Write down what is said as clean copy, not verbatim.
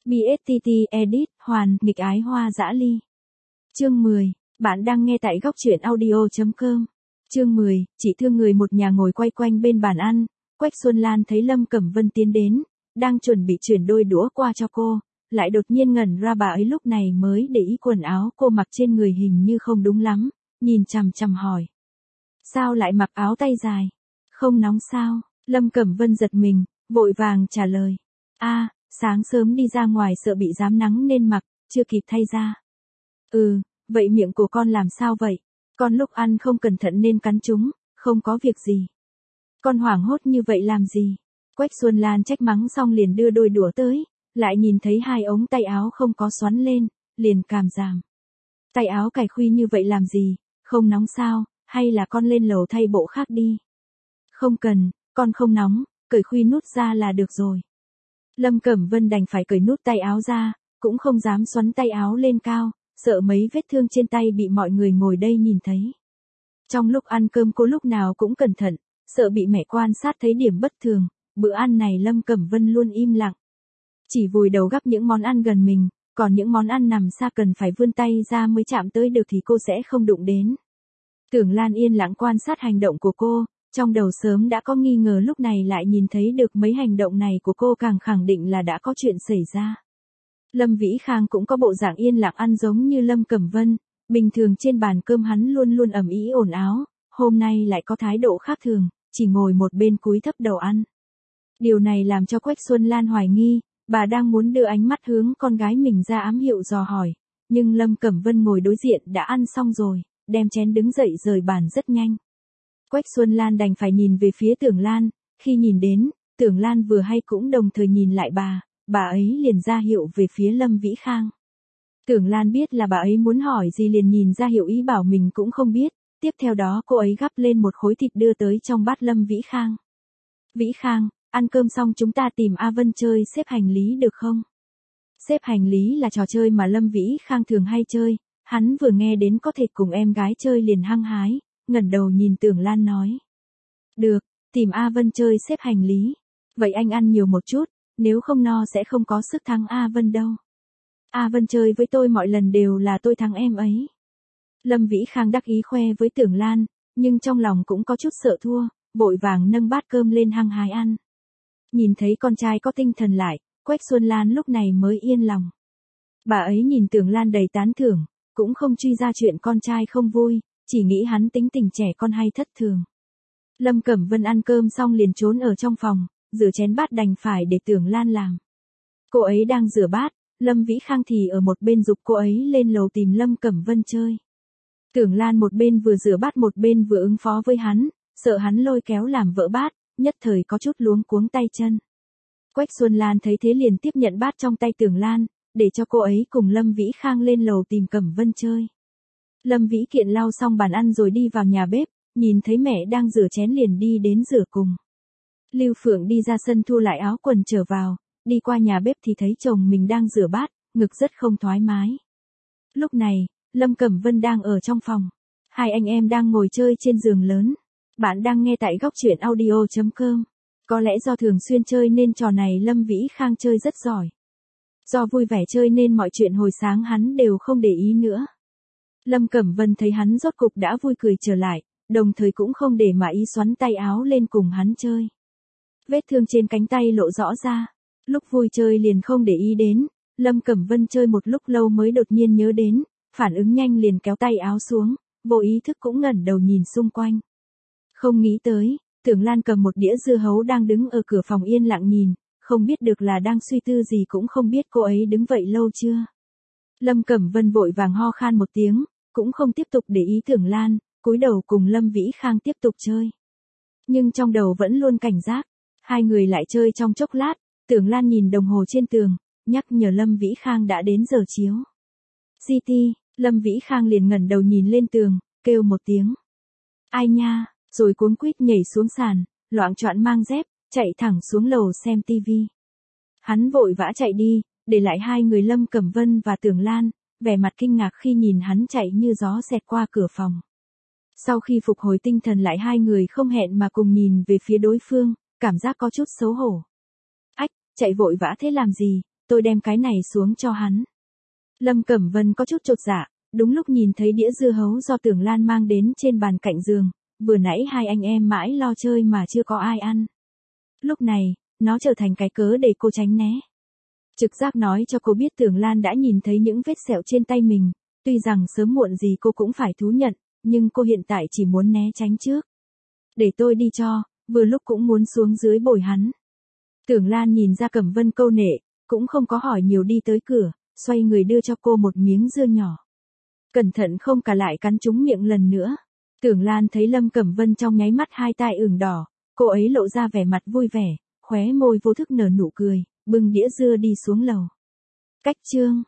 BSTT Edit, Hoàn, nghịch ái hoa dã ly. Chương 10, bạn đang nghe tại góc truyện audio.com. Chương 10, chị thương người một nhà ngồi quay quanh bên bàn ăn, Quách Xuân Lan thấy Lâm Cẩm Vân tiến đến, đang chuẩn bị chuyển đôi đũa qua cho cô, lại đột nhiên ngẩn ra bà ấy lúc này mới để ý quần áo cô mặc trên người hình như không đúng lắm, nhìn chằm chằm hỏi. Sao lại mặc áo tay dài? Không nóng sao? Lâm Cẩm Vân giật mình, vội vàng trả lời. Sáng sớm đi ra ngoài sợ bị rám nắng nên mặc, chưa kịp thay ra. Vậy miệng của con làm sao vậy? Con lúc ăn không cẩn thận nên cắn chúng, không có việc gì. Con hoảng hốt như vậy làm gì? Quách Xuân Lan trách mắng xong liền đưa đôi đũa tới, lại nhìn thấy hai ống tay áo không có xoắn lên, liền cảm giảm. Tay áo cài khuy như vậy làm gì, không nóng sao, hay là con lên lầu thay bộ khác đi? Không cần, con không nóng, cởi khuy nút ra là được rồi. Lâm Cẩm Vân đành phải cởi nút tay áo ra, cũng không dám xoắn tay áo lên cao, sợ mấy vết thương trên tay bị mọi người ngồi đây nhìn thấy. Trong lúc ăn cơm cô lúc nào cũng cẩn thận, sợ bị mẹ quan sát thấy điểm bất thường, bữa ăn này Lâm Cẩm Vân luôn im lặng. Chỉ vùi đầu gắp những món ăn gần mình, còn những món ăn nằm xa cần phải vươn tay ra mới chạm tới được thì cô sẽ không đụng đến. Tưởng Lan yên lặng quan sát hành động của cô, trong đầu sớm đã có nghi ngờ lúc này lại nhìn thấy được mấy hành động này của cô càng khẳng định là đã có chuyện xảy ra. Lâm Vĩ Khang cũng có bộ dạng yên lặng ăn giống như Lâm Cẩm Vân, bình thường trên bàn cơm hắn luôn luôn ầm ĩ ồn ào, hôm nay lại có thái độ khác thường, chỉ ngồi một bên cúi thấp đầu ăn. Điều này làm cho Quách Xuân Lan hoài nghi, bà đang muốn đưa ánh mắt hướng con gái mình ra ám hiệu dò hỏi, nhưng Lâm Cẩm Vân ngồi đối diện đã ăn xong rồi, đem chén đứng dậy rời bàn rất nhanh. Quách Xuân Lan đành phải nhìn về phía Tưởng Lan, khi nhìn đến, Tưởng Lan vừa hay cũng đồng thời nhìn lại bà ấy liền ra hiệu về phía Lâm Vĩ Khang. Tưởng Lan biết là bà ấy muốn hỏi gì liền nhìn ra hiệu ý bảo mình cũng không biết, tiếp theo đó cô ấy gắp lên một khối thịt đưa tới trong bát Lâm Vĩ Khang. Vĩ Khang, ăn cơm xong chúng ta tìm A Vân chơi xếp hành lý được không? Xếp hành lý là trò chơi mà Lâm Vĩ Khang thường hay chơi, hắn vừa nghe đến có thể cùng em gái chơi liền hăng hái, ngẩng đầu nhìn Tưởng Lan nói. Được, tìm A Vân chơi xếp hành lý. Vậy anh ăn nhiều một chút, nếu không no sẽ không có sức thắng A Vân đâu. A Vân chơi với tôi mọi lần đều là tôi thắng em ấy. Lâm Vĩ Khang đắc ý khoe với Tưởng Lan, nhưng trong lòng cũng có chút sợ thua, vội vàng nâng bát cơm lên hăng hái ăn. Nhìn thấy con trai có tinh thần lại, Quách Xuân Lan lúc này mới yên lòng. Bà ấy nhìn Tưởng Lan đầy tán thưởng, cũng không truy ra chuyện con trai không vui, chỉ nghĩ hắn tính tình trẻ con hay thất thường. Lâm Cẩm Vân ăn cơm xong liền trốn ở trong phòng, rửa chén bát đành phải để Tưởng Lan làm. Cô ấy đang rửa bát, Lâm Vĩ Khang thì ở một bên giục cô ấy lên lầu tìm Lâm Cẩm Vân chơi. Tưởng Lan một bên vừa rửa bát một bên vừa ứng phó với hắn, sợ hắn lôi kéo làm vỡ bát, nhất thời có chút luống cuống tay chân. Quách Xuân Lan thấy thế liền tiếp nhận bát trong tay Tưởng Lan, để cho cô ấy cùng Lâm Vĩ Khang lên lầu tìm Cẩm Vân chơi. Lâm Vĩ Kiện lau xong bàn ăn rồi đi vào nhà bếp, nhìn thấy mẹ đang rửa chén liền đi đến rửa cùng. Lưu Phượng đi ra sân thu lại áo quần trở vào, đi qua nhà bếp thì thấy chồng mình đang rửa bát, ngực rất không thoải mái. Lúc này, Lâm Cẩm Vân đang ở trong phòng. Hai anh em đang ngồi chơi trên giường lớn. Bạn đang nghe tại góc truyện audio.com. Có lẽ do thường xuyên chơi nên trò này Lâm Vĩ Khang chơi rất giỏi. Do vui vẻ chơi nên mọi chuyện hồi sáng hắn đều không để ý nữa. Lâm Cẩm Vân thấy hắn rốt cục đã vui cười trở lại, đồng thời cũng không để mà ý xoắn tay áo lên cùng hắn chơi. Vết thương trên cánh tay lộ rõ ra. Lúc vui chơi liền không để ý đến, Lâm Cẩm Vân chơi một lúc lâu mới đột nhiên nhớ đến, phản ứng nhanh liền kéo tay áo xuống, vô ý thức cũng ngẩng đầu nhìn xung quanh. Không nghĩ tới, Tưởng Lan cầm một đĩa dưa hấu đang đứng ở cửa phòng yên lặng nhìn, không biết được là đang suy tư gì cũng không biết cô ấy đứng vậy lâu chưa. Lâm Cẩm Vân vội vàng ho khan một tiếng, cũng không tiếp tục để ý Tưởng Lan, cúi đầu cùng Lâm Vĩ Khang tiếp tục chơi. Nhưng trong đầu vẫn luôn cảnh giác, hai người lại chơi trong chốc lát, Tưởng Lan nhìn đồng hồ trên tường, nhắc nhở Lâm Vĩ Khang đã đến giờ chiếu. GT, Lâm Vĩ Khang liền ngẩng đầu nhìn lên tường, kêu một tiếng. Ai nha, rồi cuống quýt nhảy xuống sàn, loạng choạng mang dép, chạy thẳng xuống lầu xem tivi. Hắn vội vã chạy đi, để lại hai người Lâm Cẩm Vân và Tưởng Lan, vẻ mặt kinh ngạc khi nhìn hắn chạy như gió xẹt qua cửa phòng. Sau khi phục hồi tinh thần lại hai người không hẹn mà cùng nhìn về phía đối phương, cảm giác có chút xấu hổ. Ách, chạy vội vã thế làm gì, tôi đem cái này xuống cho hắn. Lâm Cẩm Vân có chút chột dạ, đúng lúc nhìn thấy đĩa dưa hấu do Tưởng Lan mang đến trên bàn cạnh giường, vừa nãy hai anh em mãi lo chơi mà chưa có ai ăn. Lúc này, nó trở thành cái cớ để cô tránh né. Trực giác nói cho cô biết Tưởng Lan đã nhìn thấy những vết sẹo trên tay mình, tuy rằng sớm muộn gì cô cũng phải thú nhận, nhưng cô hiện tại chỉ muốn né tránh trước. Để tôi đi cho, vừa lúc cũng muốn xuống dưới bồi hắn. Tưởng Lan nhìn ra Cẩm Vân câu nệ, cũng không có hỏi nhiều đi tới cửa, xoay người đưa cho cô một miếng dưa nhỏ. Cẩn thận không cả lại cắn trúng miệng lần nữa. Tưởng Lan thấy Lâm Cẩm Vân trong nháy mắt hai tai ửng đỏ, cô ấy lộ ra vẻ mặt vui vẻ, khóe môi vô thức nở nụ cười, bưng đĩa dưa đi xuống lầu. Cách chương